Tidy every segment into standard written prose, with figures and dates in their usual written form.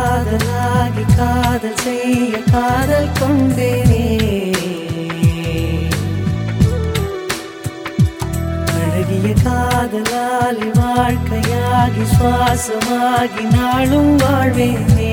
காதலாகி காதல் செய்ய காதல் கொண்டேனே. அழகிய காதலாலி வாழ்க்கையாகி சுவாசமாகி நாளும் வாழ்வேனே.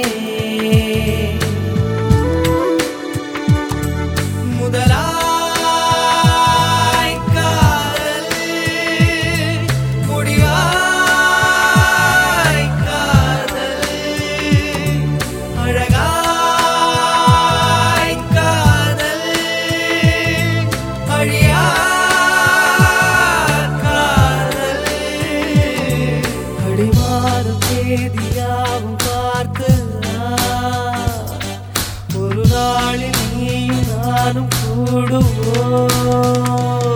தேதியாவும் பார்த்து ஒரு நாளில் நீயும் நானும் கூடுவோம்.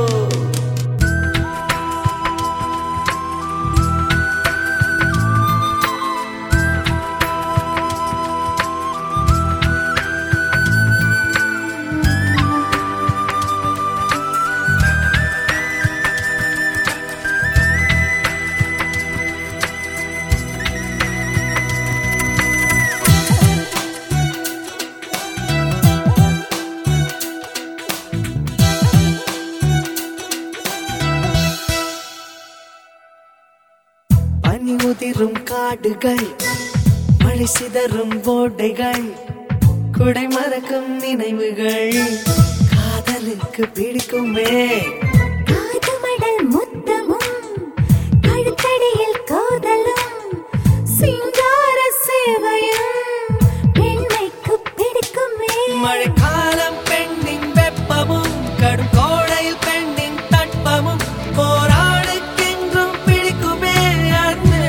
பனி உதிரும் காடுகள், மழை சிதறும் ஓடைகள், குடை மறக்கும் நினைவுகள் காதலுக்கு பிடிக்குமே. காதுமடல் முத்தமும் கழுத்தடியில் கோதலும் சிங்கார சேவையும் பெண்மைக்கு பிடிக்குமே. மழைக்காலம் பெண்ணின் வெப்பமும் கடும் கோடையில் பெண்ணின் தட்பமும் போராடுக்கென்றும் பிடிக்குமே. அன்பே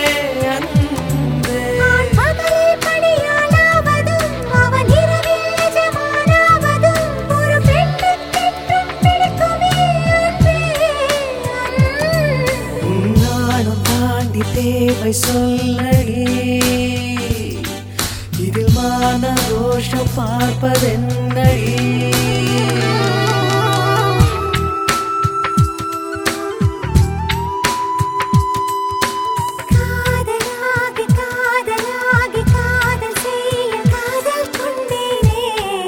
அன்பே பகலில் பணியாளாவதும் அவன் இரவில் நிஜமானாவதும் ஒரு பெண்ணுக்கென்றும் பிடிக்குமே. அன்பே அன்பே நானும் தாண்டி தேவை சொல்லடி, இதில் மான ரோஷம் பார்ப்பதென்னடி. காதலாகி காதலாகி காதல் செய்ய காதல் கொண்டேனே.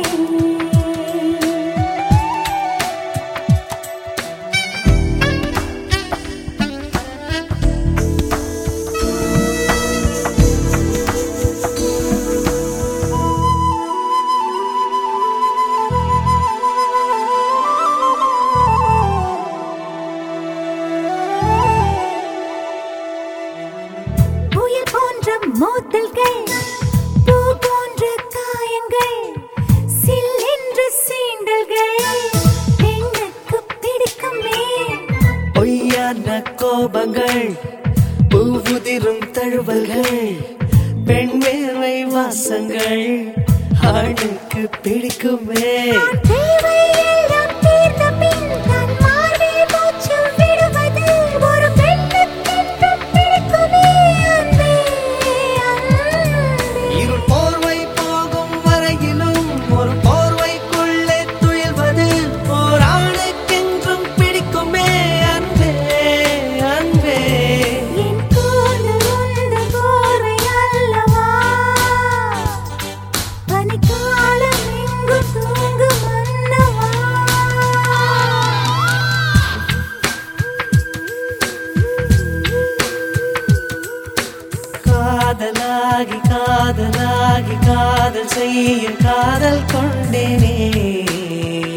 புயல் போன்ற மோதல்கள், பூ போன்ற காயங்கள், சில்லென்ற சீண்டல்கள் பெண்ணுக்கு பிடிக்குமே. பொய்யான கோபங்கள், பூவுதிரும் தழுவல்கள், பெண் வேர்வை வாசங்கள் ஆணுக்கு பிடிக்குமே. தேவை எல்லாம் தீர்ந்த பின் தன் மார்பில் மூச்சு விடுவது ஒரு பெண்ணுக்கென்றும் பிடிக்குமே. அன்பே அன்பே இருள் போர்வை போகும் வரையிலும் ஒரு போர்வைக்குள்ளே துயில்வது போராடுக்கென்றும் பிடிக்குமே. அன்பே அன்பே என் கூந்தல் உந்த போர்வை அல்லவா, பனிக்காலம் எங்கும் தூங்கும் மன்னவா. காதலாகி காதலாகி காதல் செய்ய காதல் கொண்டேனே.